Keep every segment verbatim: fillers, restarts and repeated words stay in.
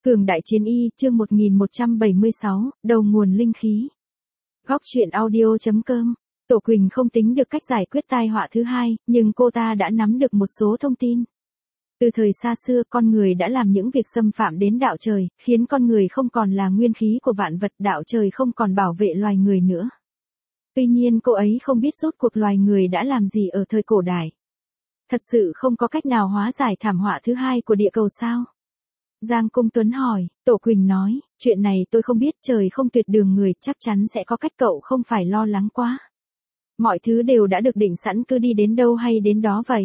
Cường đại chiến y, chương một nghìn một trăm bảy mươi sáu, đầu nguồn linh khí. Góc truyện audio.com. Tổ Quỳnh không tính được cách giải quyết tai họa thứ hai, nhưng cô ta đã nắm được một số thông tin. Từ thời xa xưa, con người đã làm những việc xâm phạm đến đạo trời, khiến con người không còn là nguyên khí của vạn vật, đạo trời không còn bảo vệ loài người nữa. Tuy nhiên cô ấy không biết rốt cuộc loài người đã làm gì ở thời cổ đại. Thật sự không có cách nào hóa giải thảm họa thứ hai của địa cầu sao? Giang Cung Tuấn hỏi, Tổ Quỳnh nói, chuyện này tôi không biết, trời không tuyệt đường người, chắc chắn sẽ có cách, cậu không phải lo lắng quá. Mọi thứ đều đã được định sẵn, cứ đi đến đâu hay đến đó vậy.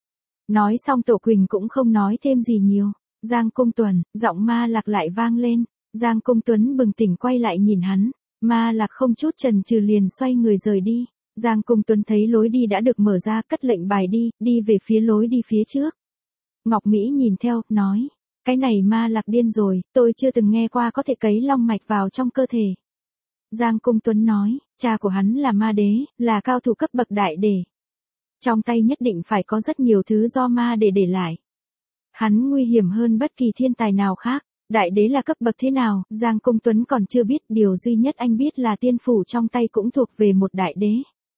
Nói xong Tổ Quỳnh cũng không nói thêm gì nhiều. Giang Cung Tuấn, giọng Ma Lạc lại vang lên. Giang Cung Tuấn bừng tỉnh quay lại nhìn hắn. Ma Lạc không chút chần chừ liền xoay người rời đi. Giang Cung Tuấn thấy lối đi đã được mở ra, cất lệnh bài đi, đi về phía lối đi phía trước. Ngọc Mỹ nhìn theo, nói. Cái này Ma Lạc điên rồi, tôi chưa từng nghe qua có thể cấy long mạch vào trong cơ thể. Giang Cung Tuấn nói, cha của hắn là ma đế, là cao thủ cấp bậc đại đế. Trong tay nhất định phải có rất nhiều thứ do ma đế để lại. Hắn nguy hiểm hơn bất kỳ thiên tài nào khác. Đại đế là cấp bậc thế nào, Giang Cung Tuấn còn chưa biết, điều duy nhất anh biết là tiên phủ trong tay cũng thuộc về một đại đế.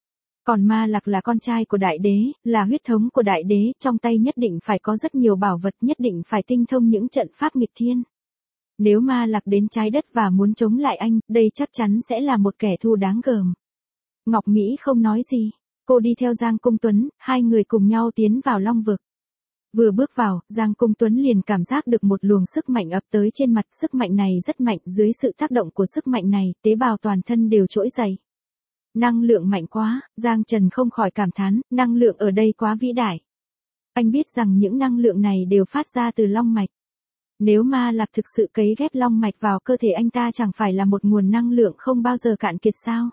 Còn Ma Lạc là con trai của đại đế, là huyết thống của đại đế, trong tay nhất định phải có rất nhiều bảo vật, nhất định phải tinh thông những trận pháp nghịch thiên. Nếu Ma Lạc đến trái đất và muốn chống lại anh, đây chắc chắn sẽ là một kẻ thù đáng gờm. Ngọc Mỹ không nói gì, cô đi theo Giang Cung Tuấn, hai người cùng nhau tiến vào long vực. Vừa bước vào, Giang Cung Tuấn liền cảm giác được một luồng sức mạnh ập tới trên mặt, sức mạnh này rất mạnh, dưới sự tác động của sức mạnh này, tế bào toàn thân đều trỗi dậy. Năng lượng mạnh quá, Giang Trần không khỏi cảm thán, năng lượng ở đây quá vĩ đại. Anh biết rằng những năng lượng này đều phát ra từ long mạch. Nếu Ma Lạc thực sự cấy ghép long mạch vào cơ thể anh ta chẳng phải là một nguồn năng lượng không bao giờ cạn kiệt sao?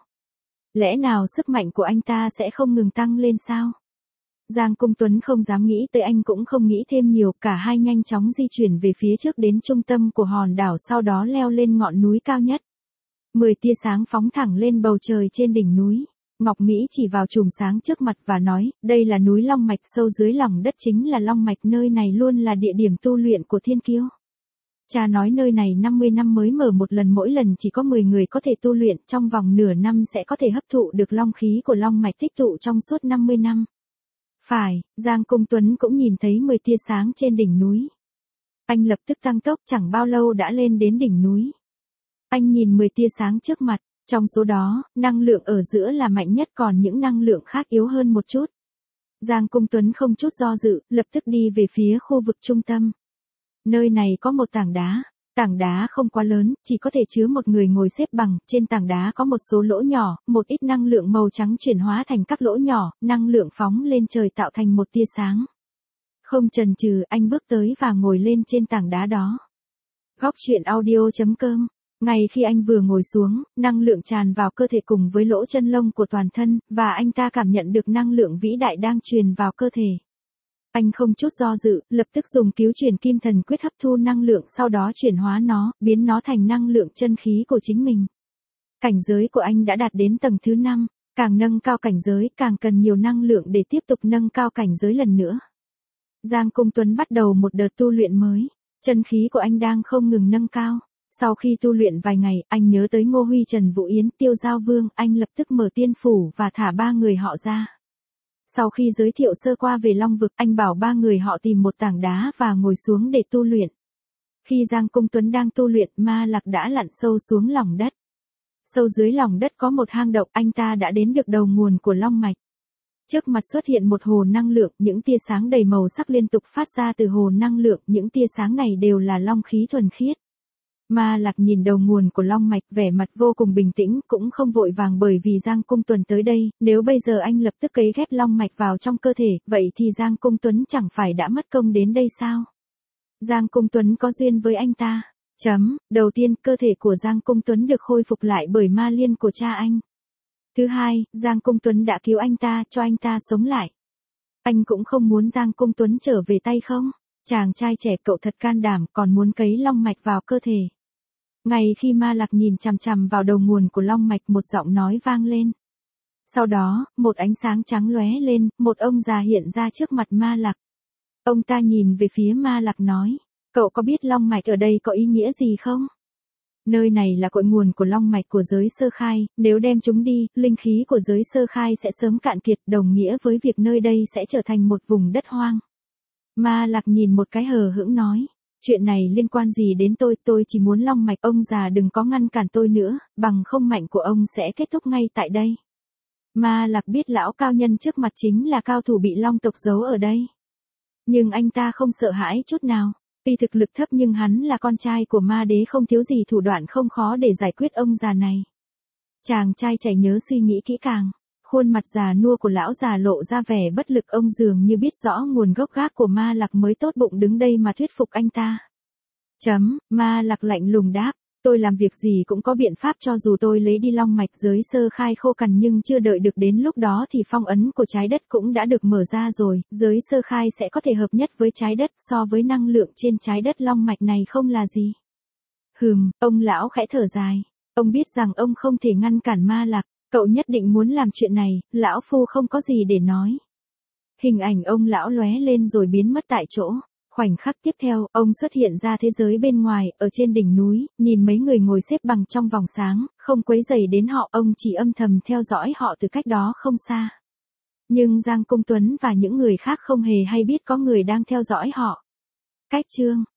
Lẽ nào sức mạnh của anh ta sẽ không ngừng tăng lên sao? Giang Cung Tuấn không dám nghĩ tới, anh cũng không nghĩ thêm nhiều, cả hai nhanh chóng di chuyển về phía trước đến trung tâm của hòn đảo, sau đó leo lên ngọn núi cao nhất. Mười tia sáng phóng thẳng lên bầu trời trên đỉnh núi. Ngọc Mỹ chỉ vào chùm sáng trước mặt và nói, đây là núi Long Mạch, sâu dưới lòng đất chính là Long Mạch, nơi này luôn là địa điểm tu luyện của thiên kiêu. Cha nói nơi này năm mươi năm mới mở một lần, mỗi lần chỉ có mười người có thể tu luyện, trong vòng nửa năm sẽ có thể hấp thụ được long khí của Long Mạch tích tụ trong suốt năm mươi năm. Phải, Giang Cung Tuấn cũng nhìn thấy mười tia sáng trên đỉnh núi. Anh lập tức tăng tốc, chẳng bao lâu đã lên đến đỉnh núi. Anh nhìn mười tia sáng trước mặt, trong số đó, năng lượng ở giữa là mạnh nhất, còn những năng lượng khác yếu hơn một chút. Giang Cung Tuấn không chút do dự, lập tức đi về phía khu vực trung tâm. Nơi này có một tảng đá, tảng đá không quá lớn, chỉ có thể chứa một người ngồi xếp bằng, trên tảng đá có một số lỗ nhỏ, một ít năng lượng màu trắng chuyển hóa thành các lỗ nhỏ, năng lượng phóng lên trời tạo thành một tia sáng. Không chần chừ, anh bước tới và ngồi lên trên tảng đá đó. Góc truyện audio.com. Ngay khi anh vừa ngồi xuống, năng lượng tràn vào cơ thể cùng với lỗ chân lông của toàn thân, và anh ta cảm nhận được năng lượng vĩ đại đang truyền vào cơ thể. Anh không chút do dự, lập tức dùng cứu truyền kim thần quyết hấp thu năng lượng, sau đó chuyển hóa nó, biến nó thành năng lượng chân khí của chính mình. Cảnh giới của anh đã đạt đến tầng thứ năm, càng nâng cao cảnh giới, càng cần nhiều năng lượng để tiếp tục nâng cao cảnh giới lần nữa. Giang Cung Tuấn bắt đầu một đợt tu luyện mới, chân khí của anh đang không ngừng nâng cao. Sau khi tu luyện vài ngày, anh nhớ tới Ngô Huy, Trần Vũ Yến, Tiêu Giao Vương, anh lập tức mở tiên phủ và thả ba người họ ra. Sau khi giới thiệu sơ qua về Long Vực, anh bảo ba người họ tìm một tảng đá và ngồi xuống để tu luyện. Khi Giang Cung Tuấn đang tu luyện, Ma Lạc đã lặn sâu xuống lòng đất. Sâu dưới lòng đất có một hang động, anh ta đã đến được đầu nguồn của Long Mạch. Trước mặt xuất hiện một hồ năng lượng, những tia sáng đầy màu sắc liên tục phát ra từ hồ năng lượng, những tia sáng này đều là long khí thuần khiết. Ma Lạc nhìn đầu nguồn của long mạch, vẻ mặt vô cùng bình tĩnh, cũng không vội vàng, bởi vì Giang Cung Tuấn tới đây, nếu bây giờ anh lập tức cấy ghép long mạch vào trong cơ thể, vậy thì Giang Cung Tuấn chẳng phải đã mất công đến đây sao? Giang Cung Tuấn có duyên với anh ta. Chấm, đầu tiên, cơ thể của Giang Cung Tuấn được khôi phục lại bởi ma liên của cha anh. Thứ hai, Giang Cung Tuấn đã cứu anh ta, cho anh ta sống lại. Anh cũng không muốn Giang Cung Tuấn trở về tay không. Chàng trai trẻ, cậu thật can đảm, còn muốn cấy long mạch vào cơ thể. Ngay khi Ma Lạc nhìn chằm chằm vào đầu nguồn của long mạch, một giọng nói vang lên. Sau đó, một ánh sáng trắng lóe lên, một ông già hiện ra trước mặt Ma Lạc. Ông ta nhìn về phía Ma Lạc nói, Cậu có biết long mạch ở đây có ý nghĩa gì không? Nơi này là cội nguồn của long mạch của giới sơ khai, nếu đem chúng đi, linh khí của giới sơ khai sẽ sớm cạn kiệt, đồng nghĩa với việc nơi đây sẽ trở thành một vùng đất hoang. Ma Lạc nhìn một cái hờ hững nói, chuyện này liên quan gì đến tôi, tôi chỉ muốn long mạch, ông già đừng có ngăn cản tôi nữa, bằng không mạnh của ông sẽ kết thúc ngay tại đây. Ma Lạc biết lão cao nhân trước mặt chính là cao thủ bị long tộc giấu ở đây. Nhưng anh ta không sợ hãi chút nào. Tuy thực lực thấp nhưng hắn là con trai của ma đế, không thiếu gì thủ đoạn không khó để giải quyết ông già này. Chàng trai trẻ nhớ suy nghĩ kỹ càng. Khuôn mặt già nua của lão già lộ ra vẻ bất lực, ông dường như biết rõ nguồn gốc gác của Ma Lạc mới tốt bụng đứng đây mà thuyết phục anh ta. Chấm, Ma Lạc lạnh lùng đáp, tôi làm việc gì cũng có biện pháp, cho dù tôi lấy đi long mạch giới sơ khai khô cằn nhưng chưa đợi được đến lúc đó thì phong ấn của trái đất cũng đã được mở ra rồi, giới sơ khai sẽ có thể hợp nhất với trái đất, so với năng lượng trên trái đất long mạch này không là gì. Hừm, ông lão khẽ thở dài, ông biết rằng ông không thể ngăn cản Ma Lạc, cậu nhất định muốn làm chuyện này, lão phu không có gì để nói. Hình ảnh ông lão lóe lên rồi biến mất tại chỗ. Khoảnh khắc tiếp theo, ông xuất hiện ra thế giới bên ngoài, ở trên đỉnh núi, nhìn mấy người ngồi xếp bằng trong vòng sáng, không quấy rầy đến họ, ông chỉ âm thầm theo dõi họ từ cách đó không xa. Nhưng Giang Công Tuấn và những người khác không hề hay biết có người đang theo dõi họ. Cách chương